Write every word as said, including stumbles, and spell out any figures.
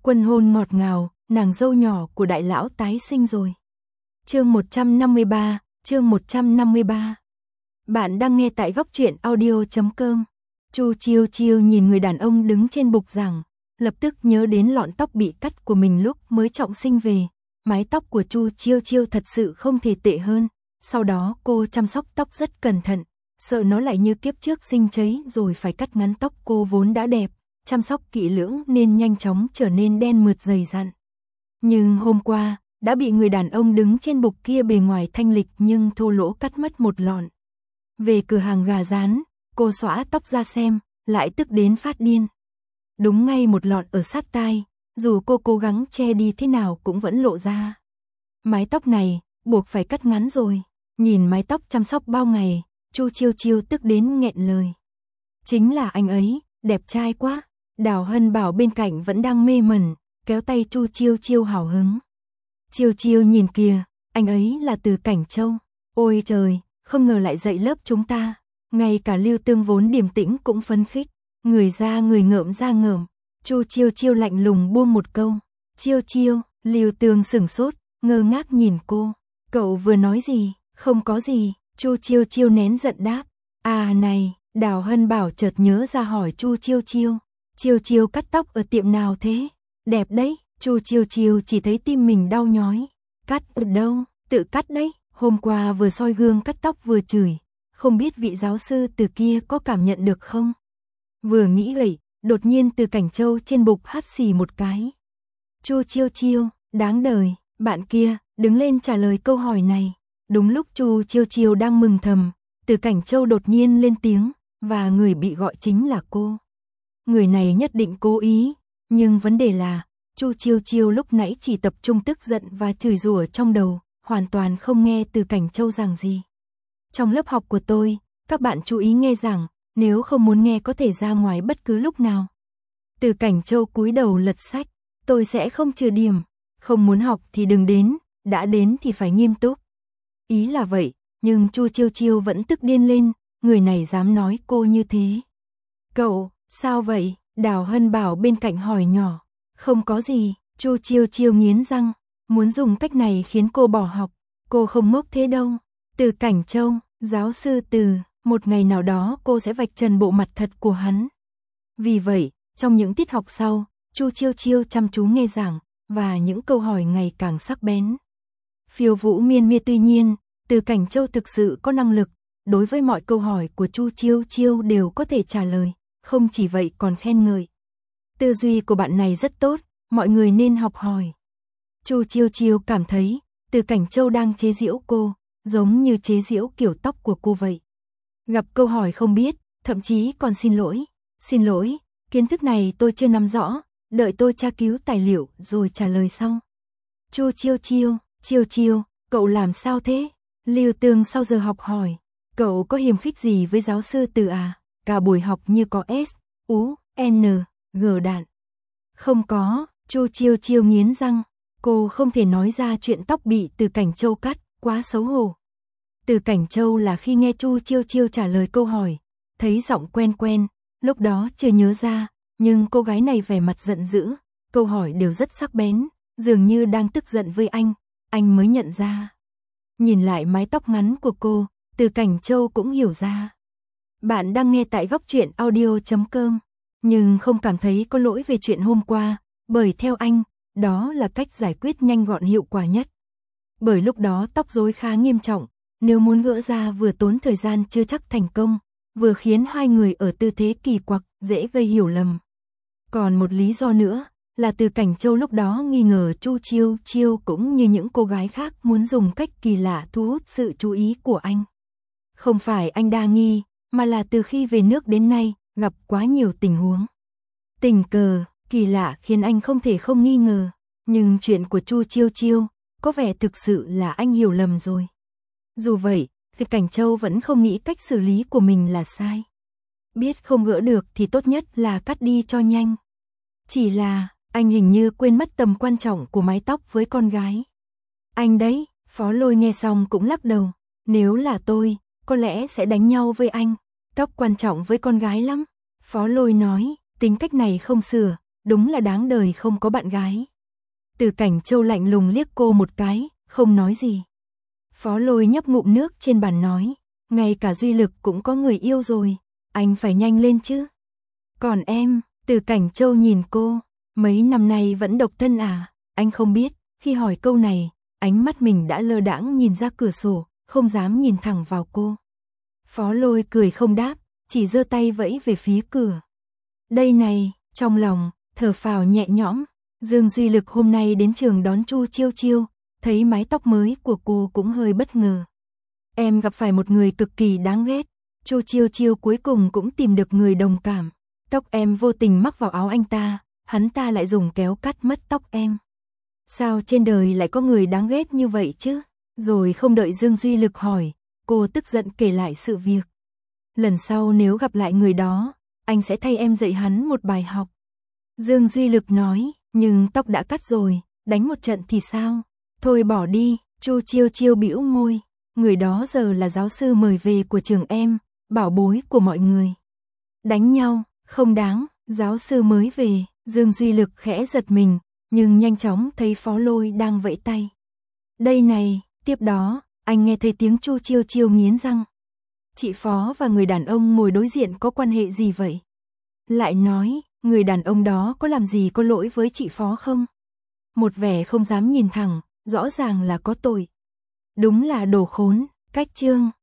Quân hôn ngọt ngào, nàng dâu nhỏ của đại lão tái sinh rồi. Chương một trăm năm mươi ba, chương một trăm năm mươi ba. Bạn đang nghe tại góc truyện audio chấm com. Chu Chiêu Chiêu nhìn người đàn ông đứng trên bục giảng, lập tức nhớ đến lọn tóc bị cắt của mình lúc mới trọng sinh về. Mái tóc của Chu Chiêu Chiêu thật sự không thể tệ hơn. Sau đó cô chăm sóc tóc rất cẩn thận, sợ nó lại như kiếp trước sinh cháy rồi phải cắt ngắn tóc cô vốn đã đẹp. Chăm sóc kỹ lưỡng nên nhanh chóng trở nên đen mượt dày dặn. Nhưng hôm qua, đã bị người đàn ông đứng trên bục kia bề ngoài thanh lịch nhưng thô lỗ cắt mất một lọn. Về cửa hàng gà rán, cô xõa tóc ra xem, lại tức đến phát điên. Đúng ngay một lọn ở sát tai, dù cô cố gắng che đi thế nào cũng vẫn lộ ra. Mái tóc này, buộc phải cắt ngắn rồi. Nhìn mái tóc chăm sóc bao ngày, Chu Chiêu Chiêu tức đến nghẹn lời. Chính là anh ấy, đẹp trai quá. Đào Hân Bảo bên cạnh vẫn đang mê mẩn, kéo tay Chu Chiêu Chiêu hào hứng. Chiêu Chiêu nhìn kìa, anh ấy là từ Cảnh Châu. Ôi trời, không ngờ lại dạy lớp chúng ta. Ngay cả Lưu Tương vốn điềm tĩnh cũng phấn khích. Người ra người ngợm ra ngợm. Chu Chiêu Chiêu lạnh lùng buông một câu. Chiêu Chiêu, Lưu Tương sửng sốt, ngơ ngác nhìn cô. Cậu vừa nói gì? Không có gì. Chu Chiêu Chiêu nén giận đáp. À này, Đào Hân Bảo chợt nhớ ra hỏi Chu Chiêu Chiêu. Chiêu Chiêu cắt tóc ở tiệm nào thế? Đẹp đấy. Chu Chiêu Chiêu chỉ thấy tim mình đau nhói. Cắt ở đâu? Tự cắt đấy. Hôm qua vừa soi gương cắt tóc vừa chửi. Không biết vị giáo sư từ kia có cảm nhận được không? Vừa nghĩ vậy, đột nhiên từ Cảnh Châu trên bục hắt xì một cái. Chu Chiêu Chiêu, đáng đời. Bạn kia, đứng lên trả lời câu hỏi này. Đúng lúc Chu Chiêu Chiêu đang mừng thầm, từ Cảnh Châu đột nhiên lên tiếng, và người bị gọi chính là cô. Người này nhất định cố ý, nhưng vấn đề là, Chu Chiêu Chiêu lúc nãy chỉ tập trung tức giận và chửi rủa trong đầu, hoàn toàn không nghe từ Cảnh Châu giảng gì. Trong lớp học của tôi, các bạn chú ý nghe giảng, nếu không muốn nghe có thể ra ngoài bất cứ lúc nào. Từ Cảnh Châu cúi đầu lật sách, tôi sẽ không trừ điểm, không muốn học thì đừng đến, đã đến thì phải nghiêm túc. Ý là vậy, nhưng Chu Chiêu Chiêu vẫn tức điên lên, người này dám nói cô như thế. Cậu, sao vậy? Đào Hân Bảo bên cạnh hỏi nhỏ. Không có gì, Chu Chiêu Chiêu nghiến răng, muốn dùng cách này khiến cô bỏ học. Cô không ngốc thế đâu. Từ Cảnh Châu, giáo sư Từ, một ngày nào đó cô sẽ vạch trần bộ mặt thật của hắn. Vì vậy, trong những tiết học sau, Chu Chiêu Chiêu chăm chú nghe giảng, và những câu hỏi ngày càng sắc bén. Phiêu vũ miên miên tuy nhiên, Từ Cảnh Châu thực sự có năng lực, đối với mọi câu hỏi của Chu Chiêu Chiêu đều có thể trả lời, không chỉ vậy còn khen ngợi. Tư duy của bạn này rất tốt, mọi người nên học hỏi. Chu Chiêu Chiêu cảm thấy, Từ Cảnh Châu đang chế giễu cô, giống như chế giễu kiểu tóc của cô vậy. Gặp câu hỏi không biết, thậm chí còn xin lỗi. Xin lỗi, kiến thức này tôi chưa nắm rõ, đợi tôi tra cứu tài liệu rồi trả lời sau. Chu Chiêu Chiêu, Chiêu Chiêu, cậu làm sao thế? Lưu Tương sau giờ học hỏi, cậu có hiềm khích gì với giáo sư Từ à? Cả buổi học như có S, U, N, G đạn. Không có, Chu Chiêu Chiêu nghiến răng, cô không thể nói ra chuyện tóc bị Từ Cảnh Châu cắt, quá xấu hổ. Từ Cảnh Châu là khi nghe Chu Chiêu Chiêu trả lời câu hỏi, thấy giọng quen quen, lúc đó chưa nhớ ra, nhưng cô gái này vẻ mặt giận dữ, câu hỏi đều rất sắc bén, dường như đang tức giận với anh, anh mới nhận ra. Nhìn lại mái tóc ngắn của cô, Từ Cảnh Châu cũng hiểu ra. Bạn đang nghe tại góc truyện audio chấm com, nhưng không cảm thấy có lỗi về chuyện hôm qua, bởi theo anh, đó là cách giải quyết nhanh gọn hiệu quả nhất. Bởi lúc đó tóc rối khá nghiêm trọng, nếu muốn gỡ ra vừa tốn thời gian chưa chắc thành công, vừa khiến hai người ở tư thế kỳ quặc, dễ gây hiểu lầm. Còn một lý do nữa, là Từ Cảnh Châu lúc đó nghi ngờ Chu Chiêu Chiêu cũng như những cô gái khác muốn dùng cách kỳ lạ thu hút sự chú ý của anh. Không phải anh đa nghi, mà là từ khi về nước đến nay, gặp quá nhiều tình huống. Tình cờ, kỳ lạ khiến anh không thể không nghi ngờ, nhưng chuyện của Chu Chiêu Chiêu, có vẻ thực sự là anh hiểu lầm rồi. Dù vậy, Từ Cảnh Châu vẫn không nghĩ cách xử lý của mình là sai. Biết không gỡ được thì tốt nhất là cắt đi cho nhanh. Chỉ là, anh hình như quên mất tầm quan trọng của mái tóc với con gái. Anh đấy, Phó Lôi nghe xong cũng lắc đầu. Nếu là tôi, có lẽ sẽ đánh nhau với anh. Tóc quan trọng với con gái lắm. Phó Lôi nói, tính cách này không sửa, đúng là đáng đời không có bạn gái. Từ Cảnh Châu lạnh lùng liếc cô một cái, không nói gì. Phó Lôi nhấp ngụm nước trên bàn nói, ngay cả Duy Lực cũng có người yêu rồi, anh phải nhanh lên chứ. Còn em, Từ Cảnh Châu nhìn cô, mấy năm nay vẫn độc thân à, anh không biết, khi hỏi câu này, ánh mắt mình đã lơ đãng nhìn ra cửa sổ, không dám nhìn thẳng vào cô. Phó Lôi cười không đáp, chỉ giơ tay vẫy về phía cửa. Đây này, trong lòng, thở phào nhẹ nhõm, Dương Duy Lực hôm nay đến trường đón Chu Chiêu Chiêu, thấy mái tóc mới của cô cũng hơi bất ngờ. Em gặp phải một người cực kỳ đáng ghét, Chu Chiêu Chiêu cuối cùng cũng tìm được người đồng cảm. Tóc em vô tình mắc vào áo anh ta, hắn ta lại dùng kéo cắt mất tóc em. Sao trên đời lại có người đáng ghét như vậy chứ? Rồi không đợi Dương Duy Lực hỏi, cô tức giận kể lại sự việc. Lần sau nếu gặp lại người đó, anh sẽ thay em dạy hắn một bài học. Dương Duy Lực nói, nhưng tóc đã cắt rồi, đánh một trận thì sao? Thôi bỏ đi, Chu Chiêu Chiêu bĩu môi, người đó giờ là giáo sư mời về của trường em, bảo bối của mọi người. Đánh nhau, không đáng, giáo sư mới về, Dương Duy Lực khẽ giật mình, nhưng nhanh chóng thấy Phó Lôi đang vẫy tay. Đây này, tiếp đó, anh nghe thấy tiếng Chu Chiêu Chiêu nghiến răng. Chị Phó và người đàn ông ngồi đối diện có quan hệ gì vậy? Lại nói, người đàn ông đó có làm gì có lỗi với chị Phó không? Một vẻ không dám nhìn thẳng, rõ ràng là có tội. Đúng là đồ khốn, cách chương.